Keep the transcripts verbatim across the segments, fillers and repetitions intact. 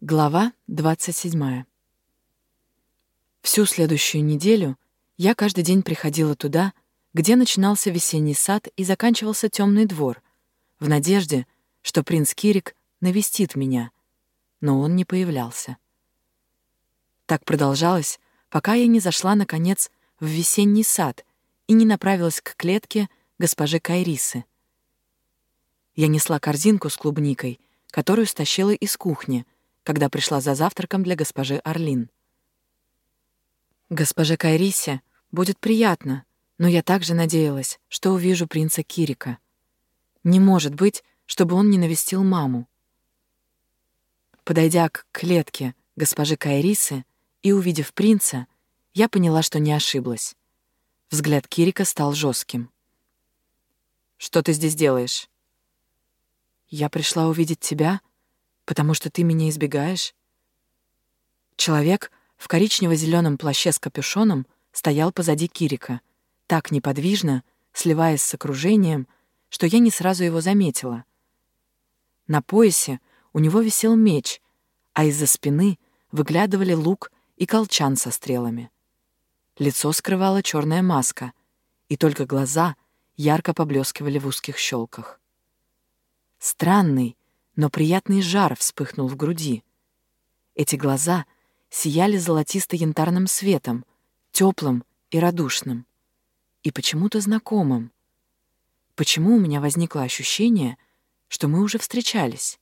Глава двадцать седьмая. Всю следующую неделю я каждый день приходила туда, где начинался весенний сад и заканчивался темный двор, в надежде, что принц Кирик навестит меня, но он не появлялся. Так продолжалось, пока я не зашла, наконец, в весенний сад и не направилась к клетке госпожи Кайрисы. Я несла корзинку с клубникой, которую стащила из кухни, когда пришла за завтраком для госпожи Орлин. Госпоже Кайрисе будет приятно, но я также надеялась, что увижу принца Кирика. Не может быть, чтобы он не навестил маму. Подойдя к клетке госпожи Кайрисы и увидев принца, я поняла, что не ошиблась. Взгляд Кирика стал жестким. «Что ты здесь делаешь?» «Я пришла увидеть тебя, потому что ты меня избегаешь». Человек в коричнево-зеленом плаще с капюшоном стоял позади Кирика, так неподвижно, сливаясь с окружением, что я не сразу его заметила. На поясе у него висел меч, а из-за спины выглядывали лук и колчан со стрелами. Лицо скрывала черная маска, и только глаза ярко поблескивали в узких щелках. Странный, но приятный жар вспыхнул в груди. Эти глаза сияли золотисто-янтарным светом, теплым и радушным, и почему-то знакомым. Почему у меня возникло ощущение, что мы уже встречались?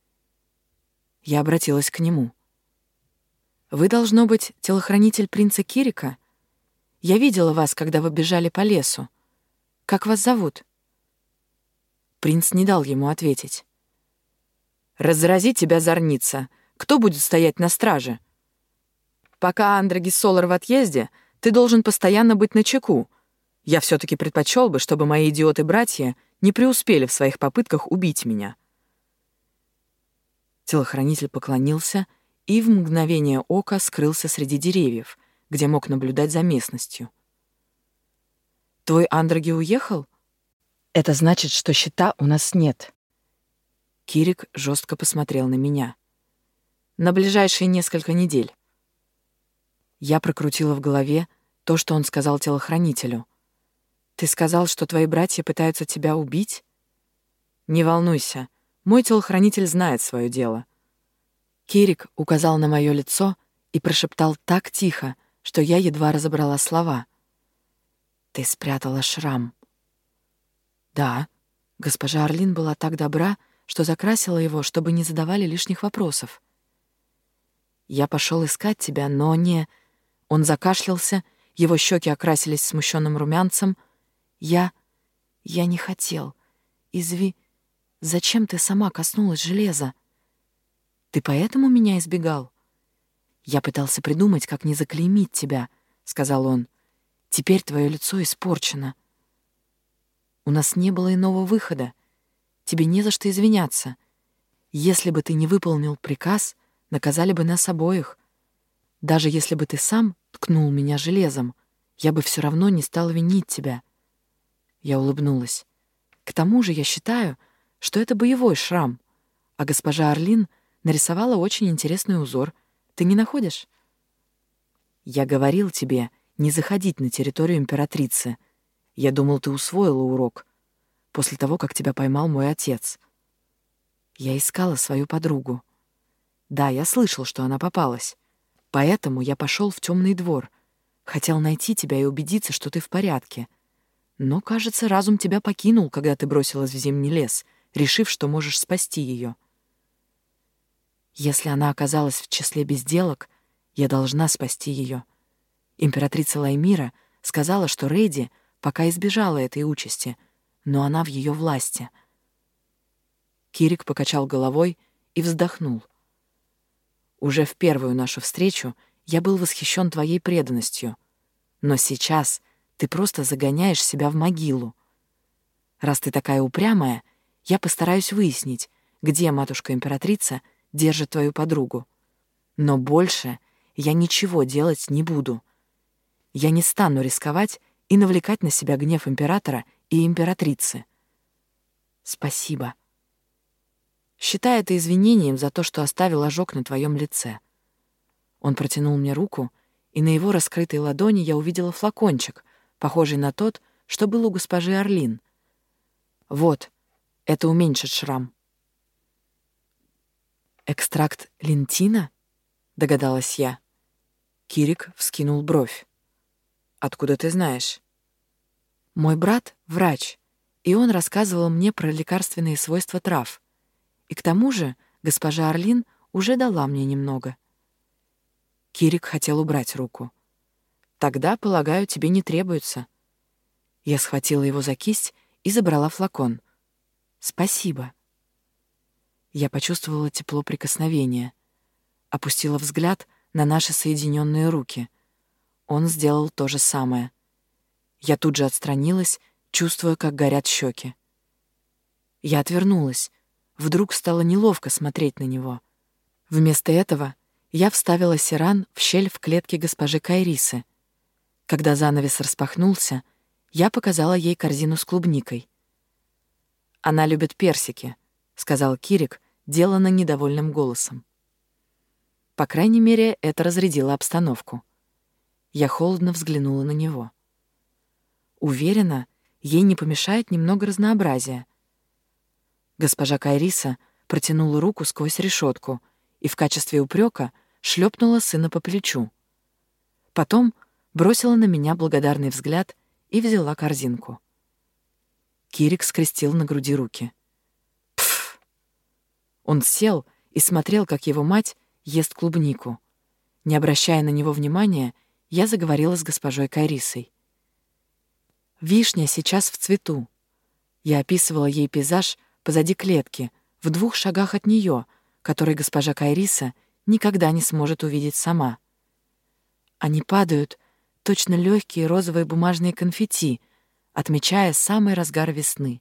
Я обратилась к нему. «Вы, должно быть, телохранитель принца Кирика? Я видела вас, когда вы бежали по лесу. Как вас зовут?» Принц не дал ему ответить. «Разрази тебя, зорница! Кто будет стоять на страже? Пока Андрогис Солар в отъезде, ты должен постоянно быть начеку. Я все-таки предпочел бы, чтобы мои идиоты-братья не преуспели в своих попытках убить меня». Телохранитель поклонился и в мгновение ока скрылся среди деревьев, где мог наблюдать за местностью. «Твой Андроги уехал? Это значит, что щита у нас нет». Кирик жестко посмотрел на меня. «На ближайшие несколько недель». Я прокрутила в голове то, что он сказал телохранителю. «Ты сказал, что твои братья пытаются тебя убить?» «Не волнуйся, мой телохранитель знает свое дело». Кирик указал на мое лицо и прошептал так тихо, что я едва разобрала слова. «Ты спрятала шрам». «Да». Госпожа Орлин была так добра, что закрасила его, чтобы не задавали лишних вопросов. «Я пошел искать тебя, но не...» Он закашлялся, его щеки окрасились смущенным румянцем. «Я... я не хотел. Изви... Зачем ты сама коснулась железа? Ты поэтому меня избегал?» «Я пытался придумать, как не заклеймить тебя», — сказал он. «Теперь твое лицо испорчено. У нас не было иного выхода. Тебе не за что извиняться. Если бы ты не выполнил приказ, наказали бы нас обоих. Даже если бы ты сам ткнул меня железом, я бы все равно не стала винить тебя». Я улыбнулась. «К тому же я считаю, что это боевой шрам, а госпожа Орлин нарисовала очень интересный узор. Ты не находишь?» «Я говорил тебе не заходить на территорию императрицы. Я думал, ты усвоила урок после того, как тебя поймал мой отец». Я искала свою подругу. Да, я слышал, что она попалась. Поэтому я пошел в темный двор. Хотел найти тебя и убедиться, что ты в порядке. Но, кажется, разум тебя покинул, когда ты бросилась в зимний лес, решив, что можешь спасти ее. Если она оказалась в числе безделок, я должна спасти ее. Императрица Лаймира сказала, что Рейди пока избежала этой участи, но она в ее власти. Кирик покачал головой и вздохнул. «Уже в первую нашу встречу я был восхищен твоей преданностью, но сейчас ты просто загоняешь себя в могилу. Раз ты такая упрямая, я постараюсь выяснить, где матушка-императрица держит твою подругу. Но больше я ничего делать не буду. Я не стану рисковать и навлекать на себя гнев императора и императрицы». «Спасибо». Считай это извинением за то, что оставил ожог на твоем лице». Он протянул мне руку, и на его раскрытой ладони я увидела флакончик, похожий на тот, что был у госпожи Орлин. «Вот, это уменьшит шрам». «Экстракт лентина?» — догадалась я. Кирик вскинул бровь. «Откуда ты знаешь?» «Мой брат — врач, и он рассказывал мне про лекарственные свойства трав. И к тому же госпожа Орлин уже дала мне немного». Кирик хотел убрать руку. «Тогда, полагаю, тебе не требуется». Я схватила его за кисть и забрала флакон. «Спасибо». Я почувствовала тепло прикосновения, опустила взгляд на наши соединенные руки. Он сделал то же самое. Я тут же отстранилась, чувствуя, как горят щеки. Я отвернулась. Вдруг стало неловко смотреть на него. Вместо этого я вставила сиран в щель в клетке госпожи Кайрисы. Когда занавес распахнулся, я показала ей корзину с клубникой. «Она любит персики», — сказал Кирик, деланно недовольным голосом. По крайней мере, это разрядило обстановку. Я холодно взглянула на него. Уверена, ей не помешает немного разнообразия. Госпожа Кайриса протянула руку сквозь решетку и в качестве упрека шлепнула сына по плечу. Потом бросила на меня благодарный взгляд и взяла корзинку. Кирик скрестил на груди руки. Пф! Он сел и смотрел, как его мать ест клубнику. Не обращая на него внимания, я заговорила с госпожой Кайрисой. «Вишня сейчас в цвету». Я описывала ей пейзаж позади клетки, в двух шагах от нее, который госпожа Кайриса никогда не сможет увидеть сама. Они падают, точно легкие розовые бумажные конфетти, отмечая самый разгар весны.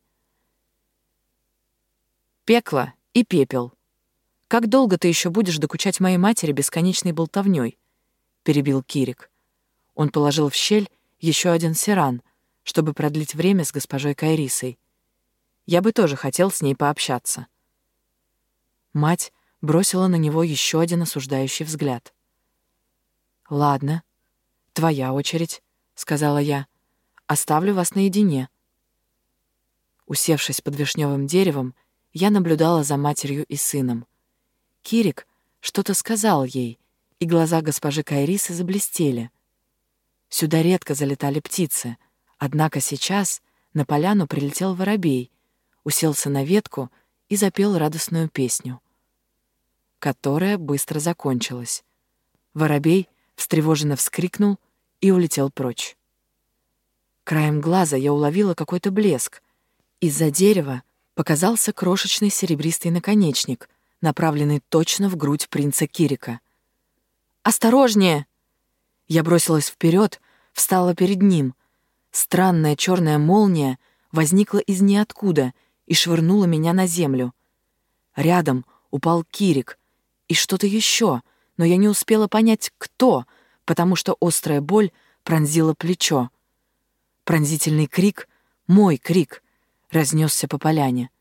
«Пекло и пепел. Как долго ты еще будешь докучать моей матери бесконечной болтовней?» — перебил Кирик. Он положил в щель еще один сиран, чтобы продлить время с госпожой Кайрисой. Я бы тоже хотел с ней пообщаться. Мать бросила на него еще один осуждающий взгляд. «Ладно, твоя очередь», — сказала я. «Оставлю вас наедине». Усевшись под вишневым деревом, я наблюдала за матерью и сыном. Кирик что-то сказал ей, и глаза госпожи Кайрисы заблестели. Сюда редко залетали птицы, однако сейчас на поляну прилетел воробей, уселся на ветку и запел радостную песню, которая быстро закончилась. Воробей встревоженно вскрикнул и улетел прочь. Краем глаза я уловила какой-то блеск. Из-за дерева показался крошечный серебристый наконечник, направленный точно в грудь принца Кирика. «Осторожнее!» Я бросилась вперед, встала перед ним. Странная черная молния возникла из ниоткуда и швырнула меня на землю. Рядом упал Кирик и что-то еще, но я не успела понять, кто, потому что острая боль пронзила плечо. Пронзительный крик, мой крик, разнесся по поляне.